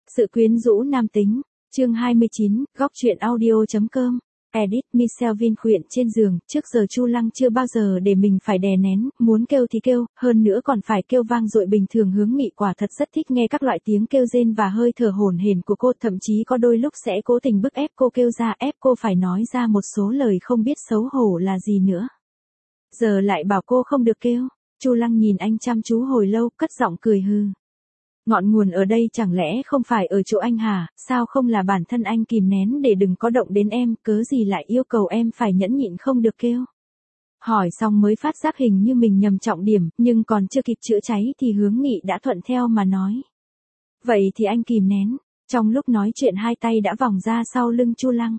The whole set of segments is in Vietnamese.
Sự quyến rũ nam tính, chương 29, góc truyện audio.com. Edit Michelle Vin khuyện trên giường, trước giờ Chu Lăng chưa bao giờ để mình phải đè nén, muốn kêu thì kêu, hơn nữa còn phải kêu vang dội bình thường. Hướng Nghị quả thật rất thích nghe các loại tiếng kêu rên và hơi thở hổn hển của cô, thậm chí có đôi lúc sẽ cố tình bức ép cô kêu ra, ép cô phải nói ra một số lời không biết xấu hổ là gì nữa. Giờ lại bảo cô không được kêu. Chu Lăng nhìn anh chăm chú hồi lâu, cất giọng cười hừ. Ngọn nguồn ở đây chẳng lẽ không phải ở chỗ anh hả, sao không là bản thân anh kìm nén để đừng có động đến em, cớ gì lại yêu cầu em phải nhẫn nhịn không được kêu. Hỏi xong mới phát giác hình như mình nhầm trọng điểm, nhưng còn chưa kịp chữa cháy thì Hướng Nghị đã thuận theo mà nói. Vậy thì anh kìm nén. Trong lúc nói chuyện hai tay đã vòng ra sau lưng Chu Lăng.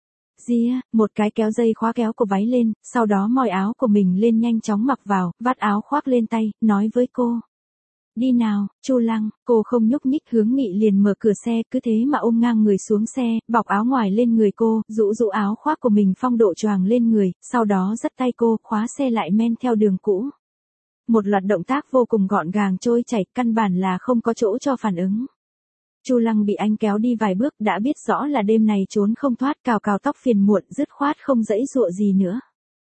Dìa, một cái kéo dây khóa kéo của váy lên, sau đó moi áo của mình lên nhanh chóng mặc vào, vắt áo khoác lên tay, nói với cô. Đi nào, Chu Lăng. Cô không nhúc nhích. Hướng Nghị liền mở cửa xe, cứ thế mà ôm ngang người xuống xe, bọc áo ngoài lên người cô, rũ áo khoác của mình phong độ choàng lên người, sau đó dắt tay cô, khóa xe lại men theo đường cũ. Một loạt động tác vô cùng gọn gàng trôi chảy, căn bản là không có chỗ cho phản ứng. Chu Lăng bị anh kéo đi vài bước đã biết rõ là đêm này trốn không thoát, cào tóc phiền muộn, dứt khoát không dãy dụa gì nữa.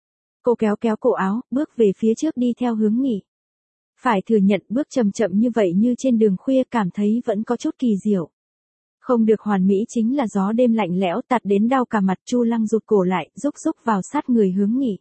Cô kéo cổ áo, bước về phía trước đi theo Hướng Nghị. Phải thừa nhận bước chậm như vậy như trên đường khuya cảm thấy vẫn có chút kỳ diệu. Không được hoàn mỹ chính là gió đêm lạnh lẽo tạt đến đau cả mặt. Chu Lăng rụt cổ lại, rúc vào sát người Hướng Nghị.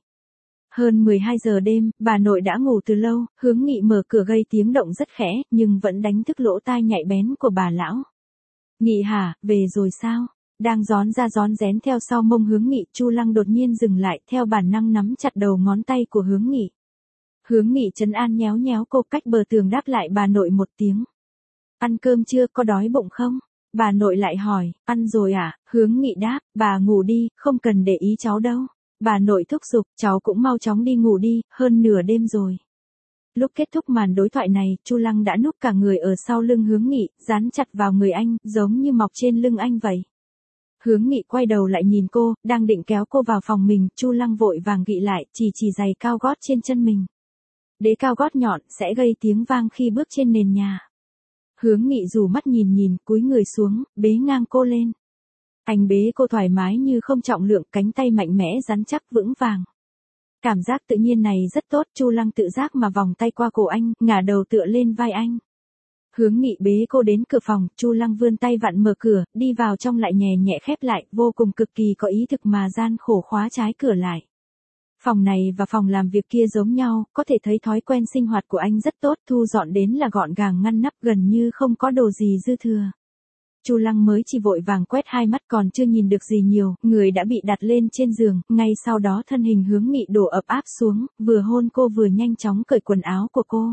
Hơn 12 giờ đêm, bà nội đã ngủ từ lâu, Hướng Nghị mở cửa gây tiếng động rất khẽ, nhưng vẫn đánh thức lỗ tai nhạy bén của bà lão. Nghị hả, về rồi sao? Đang rón ra rón rén theo sau mông Hướng Nghị, Chu Lăng đột nhiên dừng lại, theo bản năng nắm chặt đầu ngón tay của Hướng Nghị. Hướng Nghị trấn an nhéo cô, cách bờ tường đáp lại bà nội một tiếng. Ăn cơm chưa, có đói bụng không? Bà nội lại hỏi, ăn rồi à? Hướng Nghị đáp, bà ngủ đi, không cần để ý cháu đâu. Bà nội thúc giục, cháu cũng mau chóng đi ngủ đi, hơn nửa đêm rồi. Lúc kết thúc màn đối thoại này, Chu Lăng đã núp cả người ở sau lưng Hướng Nghị, dán chặt vào người anh, giống như mọc trên lưng anh vậy. Hướng Nghị quay đầu lại nhìn cô, đang định kéo cô vào phòng mình, Chu Lăng vội vàng gị lại, chỉ giày cao gót trên chân mình. Đế cao gót nhọn sẽ gây tiếng vang khi bước trên nền nhà. Hướng Nghị dù mắt nhìn, cúi người xuống, bế ngang cô lên. Anh bế cô thoải mái như không trọng lượng, cánh tay mạnh mẽ rắn chắc vững vàng. Cảm giác tự nhiên này rất tốt, Chu Lăng tự giác mà vòng tay qua cổ anh, ngả đầu tựa lên vai anh. Hướng Nghị bế cô đến cửa phòng, Chu Lăng vươn tay vặn mở cửa, đi vào trong lại nhẹ khép lại, vô cùng cực kỳ có ý thực mà gian khổ khóa trái cửa lại. Phòng này và phòng làm việc kia giống nhau, có thể thấy thói quen sinh hoạt của anh rất tốt, thu dọn đến là gọn gàng ngăn nắp, gần như không có đồ gì dư thừa. Chu Lăng mới chỉ vội vàng quét hai mắt còn chưa nhìn được gì nhiều, người đã bị đặt lên trên giường, ngay sau đó thân hình Hướng Nghị đổ ập áp xuống, vừa hôn cô vừa nhanh chóng cởi quần áo của cô.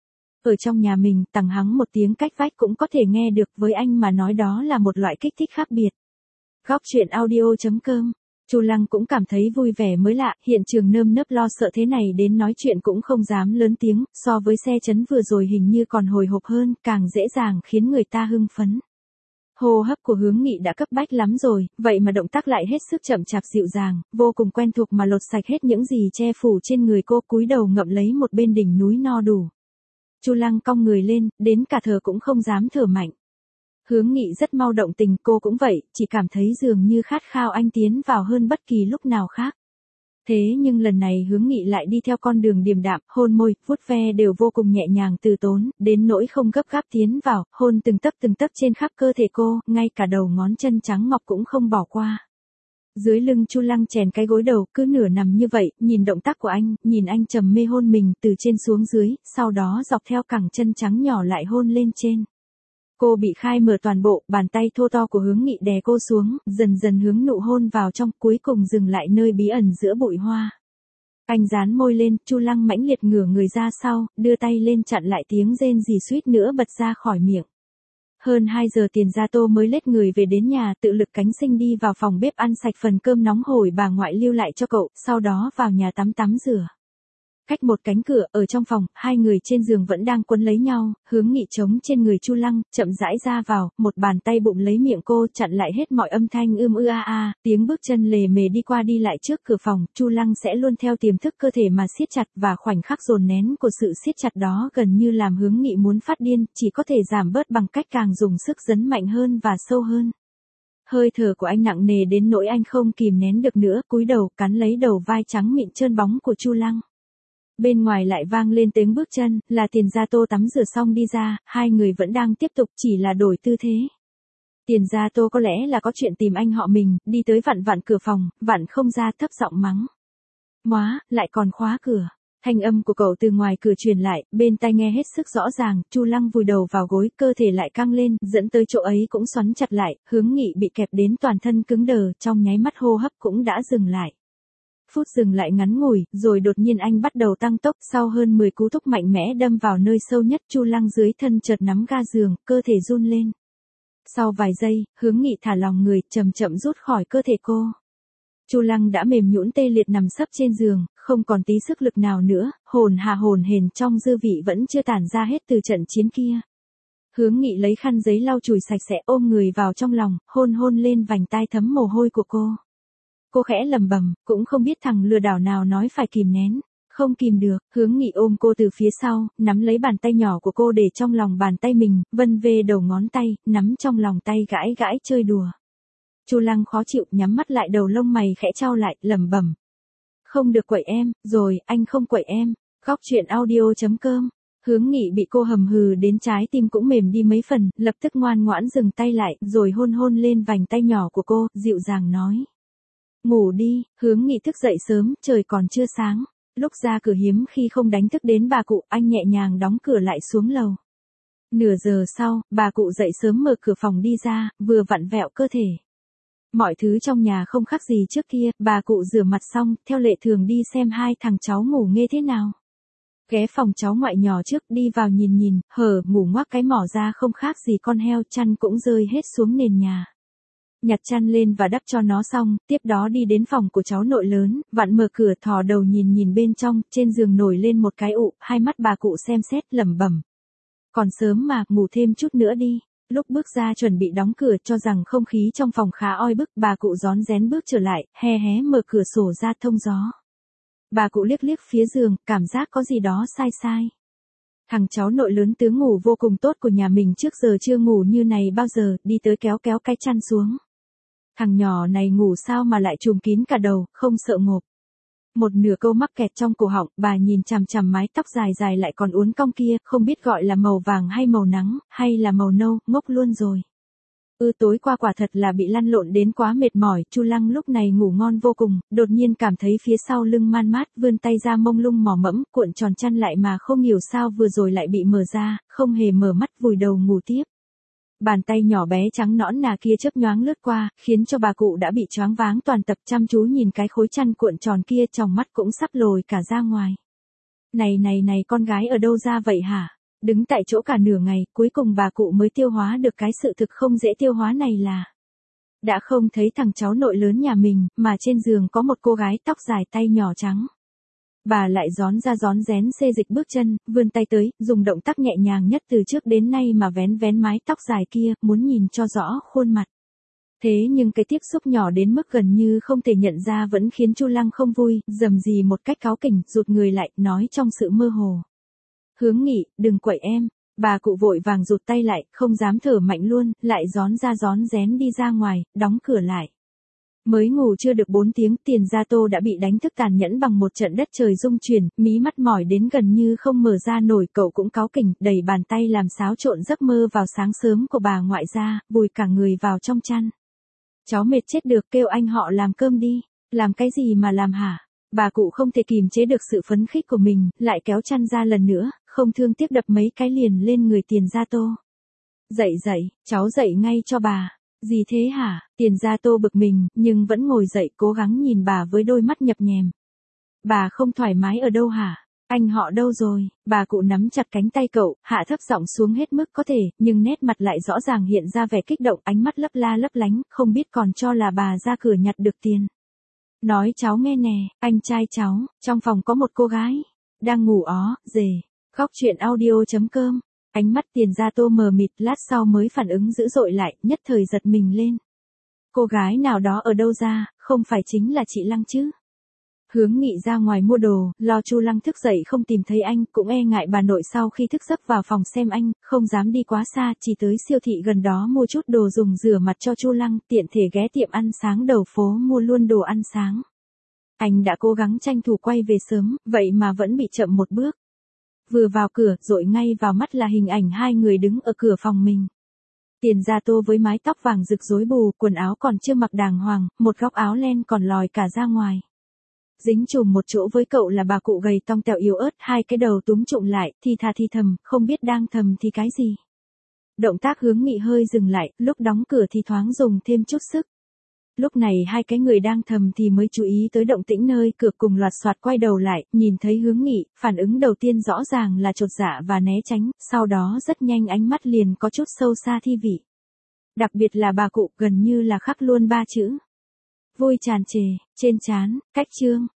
Ở trong nhà mình, tằng hắng một tiếng cách vách cũng có thể nghe được, với anh mà nói đó là một loại kích thích khác biệt. Góc truyện audio.com. Chu Lăng cũng cảm thấy vui vẻ mới lạ, hiện trường nơm nớp lo sợ thế này đến nói chuyện cũng không dám lớn tiếng, so với xe chấn vừa rồi hình như còn hồi hộp hơn, càng dễ dàng khiến người ta hưng phấn. Hô hấp của Hướng Nghị đã cấp bách lắm rồi, vậy mà động tác lại hết sức chậm chạp dịu dàng, vô cùng quen thuộc mà lột sạch hết những gì che phủ trên người cô, cúi đầu ngậm lấy một bên đỉnh núi no đủ. Chu Lăng cong người lên, đến cả thở cũng không dám thở mạnh. Hướng Nghị rất mau động tình, cô cũng vậy, chỉ cảm thấy dường như khát khao anh tiến vào hơn bất kỳ lúc nào khác. Thế nhưng lần này Hướng Nghị lại đi theo con đường điềm đạm, hôn môi, vuốt ve đều vô cùng nhẹ nhàng từ tốn, đến nỗi không gấp gáp tiến vào, hôn từng tấc trên khắp cơ thể cô, ngay cả đầu ngón chân trắng ngọc cũng không bỏ qua. Dưới lưng Chu Lăng chèn cái gối đầu, cứ nửa nằm như vậy, nhìn động tác của anh, nhìn anh trầm mê hôn mình từ trên xuống dưới, sau đó dọc theo cẳng chân trắng nhỏ lại hôn lên trên. Cô bị khai mở toàn bộ, bàn tay thô to của Hướng Nghị đè cô xuống, dần hướng nụ hôn vào trong, cuối cùng dừng lại nơi bí ẩn giữa bụi hoa. Anh dán môi lên, Chu Lăng mãnh liệt ngửa người ra sau, đưa tay lên chặn lại tiếng rên rỉ suýt nữa bật ra khỏi miệng. Hơn 2 giờ Tiền Gia Tô mới lết người về đến nhà, tự lực cánh sinh đi vào phòng bếp ăn sạch phần cơm nóng hổi bà ngoại lưu lại cho cậu, sau đó vào nhà tắm rửa. Cách một cánh cửa, ở trong phòng, hai người trên giường vẫn đang quấn lấy nhau, Hướng Nghị chống trên người Chu Lăng, chậm rãi ra vào, một bàn tay bụng lấy miệng cô chặn lại hết mọi âm thanh tiếng bước chân lề mề đi qua đi lại trước cửa phòng, Chu Lăng sẽ luôn theo tiềm thức cơ thể mà siết chặt và khoảnh khắc dồn nén của sự siết chặt đó gần như làm Hướng Nghị muốn phát điên, chỉ có thể giảm bớt bằng cách càng dùng sức dấn mạnh hơn và sâu hơn. Hơi thở của anh nặng nề đến nỗi anh không kìm nén được nữa, cúi đầu cắn lấy đầu vai trắng mịn trơn bóng của Chu Lăng. Bên ngoài lại vang lên tiếng bước chân, là Tiền Gia Tô tắm rửa xong đi ra, hai người vẫn đang tiếp tục chỉ là đổi tư thế. Tiền Gia Tô có lẽ là có chuyện tìm anh họ mình, đi tới vặn vặn cửa phòng, vặn không ra thấp giọng mắng. Móa, lại còn khóa cửa. Thanh âm của cậu từ ngoài cửa truyền lại, bên tai nghe hết sức rõ ràng, Chu Lăng vùi đầu vào gối, cơ thể lại căng lên, dẫn tới chỗ ấy cũng xoắn chặt lại, Hướng Nghị bị kẹp đến toàn thân cứng đờ, trong nháy mắt hô hấp cũng đã dừng lại. Phút dừng lại ngắn ngủi, rồi đột nhiên anh bắt đầu tăng tốc, sau hơn 10 cú thúc mạnh mẽ đâm vào nơi sâu nhất, Chu Lăng dưới thân chợt nắm ga giường, cơ thể run lên. Sau vài giây, Hướng Nghị thả lòng người, chậm chậm rút khỏi cơ thể cô. Chu Lăng đã mềm nhũn tê liệt nằm sấp trên giường, không còn tí sức lực nào nữa, hồn hển trong dư vị vẫn chưa tản ra hết từ trận chiến kia. Hướng Nghị lấy khăn giấy lau chùi sạch sẽ, ôm người vào trong lòng, hôn lên vành tai thấm mồ hôi của cô. Cô khẽ lẩm bẩm, cũng không biết thằng lừa đảo nào nói phải kìm nén. Không kìm được, Hướng Nghị ôm cô từ phía sau, nắm lấy bàn tay nhỏ của cô để trong lòng bàn tay mình, vân về đầu ngón tay, nắm trong lòng tay gãi chơi đùa. Chu Lăng khó chịu, nhắm mắt lại, đầu lông mày khẽ chau lại, lẩm bẩm. Không được quậy em, rồi, anh không quậy em. Góc truyện audio.com. Hướng Nghị bị cô hầm hừ đến trái tim cũng mềm đi mấy phần, lập tức ngoan ngoãn dừng tay lại, rồi hôn lên vành tay nhỏ của cô, dịu dàng nói. Ngủ đi. Hướng Nghị thức dậy sớm, trời còn chưa sáng. Lúc ra cửa hiếm khi không đánh thức đến bà cụ, anh nhẹ nhàng đóng cửa lại xuống lầu. Nửa giờ sau, bà cụ dậy sớm mở cửa phòng đi ra, vừa vặn vẹo cơ thể. Mọi thứ trong nhà không khác gì trước kia, bà cụ rửa mặt xong, theo lệ thường đi xem hai thằng cháu ngủ nghe thế nào. Ghé phòng cháu ngoại nhỏ trước, đi vào nhìn, ngủ ngoác cái mỏ ra không khác gì con heo, chăn cũng rơi hết xuống nền nhà. Nhặt chăn lên và đắp cho nó xong, tiếp đó đi đến phòng của cháu nội lớn, vặn mở cửa thò đầu nhìn bên trong, trên giường nổi lên một cái ụ, hai mắt bà cụ xem xét, lẩm bẩm. Còn sớm mà, ngủ thêm chút nữa đi. Lúc bước ra chuẩn bị đóng cửa cho rằng không khí trong phòng khá oi bức, bà cụ rón rén bước trở lại, hé mở cửa sổ ra thông gió. Bà cụ liếc phía giường, cảm giác có gì đó sai. Thằng cháu nội lớn tướng ngủ vô cùng tốt của nhà mình trước giờ chưa ngủ như này bao giờ, đi tới kéo cái chăn xuống. Thằng nhỏ này ngủ sao mà lại trùm kín cả đầu, không sợ ngộp. Một nửa câu mắc kẹt trong cổ họng, bà nhìn chằm mái tóc dài lại còn uốn cong kia, không biết gọi là màu vàng hay màu nắng, hay là màu nâu, ngốc luôn rồi. Tối qua quả thật là bị lăn lộn đến quá mệt mỏi, Chu Lăng lúc này ngủ ngon vô cùng, đột nhiên cảm thấy phía sau lưng man mát, vươn tay ra mông lung mò mẫm, cuộn tròn chăn lại mà không hiểu sao vừa rồi lại bị mở ra, không hề mở mắt vùi đầu ngủ tiếp. Bàn tay nhỏ bé trắng nõn nà kia chớp nhoáng lướt qua, khiến cho bà cụ đã bị choáng váng toàn tập, chăm chú nhìn cái khối chăn cuộn tròn kia, tròng mắt cũng sắp lồi cả ra ngoài. Này, con gái ở đâu ra vậy hả? Đứng tại chỗ cả nửa ngày, cuối cùng bà cụ mới tiêu hóa được cái sự thực không dễ tiêu hóa này là đã không thấy thằng cháu nội lớn nhà mình, mà trên giường có một cô gái tóc dài tay nhỏ trắng. Bà lại rón rén xê dịch bước chân, vươn tay tới, dùng động tác nhẹ nhàng nhất từ trước đến nay mà vén mái tóc dài kia, muốn nhìn cho rõ khuôn mặt. Thế nhưng cái tiếp xúc nhỏ đến mức gần như không thể nhận ra vẫn khiến Chu Lăng không vui, rầm rì một cách cáu kỉnh, rụt người lại, nói trong sự mơ hồ. Hướng Nghị, đừng quậy em. Bà cụ vội vàng rụt tay lại, không dám thở mạnh luôn, lại rón rén đi ra ngoài, đóng cửa lại. Mới ngủ chưa được 4 tiếng, Tiền Gia Tô đã bị đánh thức tàn nhẫn bằng một trận đất trời rung chuyển, mí mắt mỏi đến gần như không mở ra nổi, cậu cũng cáu kỉnh, đẩy bàn tay làm xáo trộn giấc mơ vào sáng sớm của bà ngoại ra, vùi cả người vào trong chăn. Cháu mệt chết được, kêu anh họ làm cơm đi. Làm cái gì mà làm hả? Bà cụ không thể kìm chế được sự phấn khích của mình, lại kéo chăn ra lần nữa, không thương tiếc đập mấy cái liền lên người Tiền Gia Tô. Dậy, cháu dậy ngay cho bà. Gì thế hả? Tiền Gia Tô bực mình, nhưng vẫn ngồi dậy cố gắng nhìn bà với đôi mắt nhập nhèm. Bà không thoải mái ở đâu hả? Anh họ đâu rồi? Bà cụ nắm chặt cánh tay cậu, hạ thấp giọng xuống hết mức có thể, nhưng nét mặt lại rõ ràng hiện ra vẻ kích động, ánh mắt lấp lánh, không biết còn cho là bà ra cửa nhặt được tiền. Nói cháu nghe nè, anh trai cháu, trong phòng có một cô gái. Đang ngủ ó, dề. Góc chuyện audio.com. Ánh mắt Tiền Gia Tô mờ mịt, lát sau mới phản ứng dữ dội lại, nhất thời giật mình lên. Cô gái nào đó ở đâu ra, không phải chính là chị Lăng chứ? Hướng Nghị ra ngoài mua đồ, lo Chu Lăng thức dậy không tìm thấy anh, cũng e ngại bà nội sau khi thức giấc vào phòng xem anh, không dám đi quá xa, chỉ tới siêu thị gần đó mua chút đồ dùng rửa mặt cho Chu Lăng, tiện thể ghé tiệm ăn sáng đầu phố mua luôn đồ ăn sáng. Anh đã cố gắng tranh thủ quay về sớm, vậy mà vẫn bị chậm một bước. Vừa vào cửa, dội ngay vào mắt là hình ảnh hai người đứng ở cửa phòng mình. Tiền Gia Tô với mái tóc vàng rực rối bù, quần áo còn chưa mặc đàng hoàng, một góc áo len còn lòi cả ra ngoài. Dính chùm một chỗ với cậu là bà cụ gầy tong tẹo yếu ớt, hai cái đầu túm trụm lại, thì thà thì thầm, không biết đang thầm thì cái gì. Động tác Hướng Nghị hơi dừng lại, lúc đóng cửa thì thoáng dùng thêm chút sức. Lúc này hai cái người đang thầm thì mới chú ý tới động tĩnh nơi cửa, cùng loạt soạt quay đầu lại, nhìn thấy Hướng Nghị, phản ứng đầu tiên rõ ràng là chột dạ và né tránh, sau đó rất nhanh ánh mắt liền có chút sâu xa thi vị. Đặc biệt là bà cụ, gần như là khắc luôn ba chữ. Vui tràn trề, trên trán, cách trương.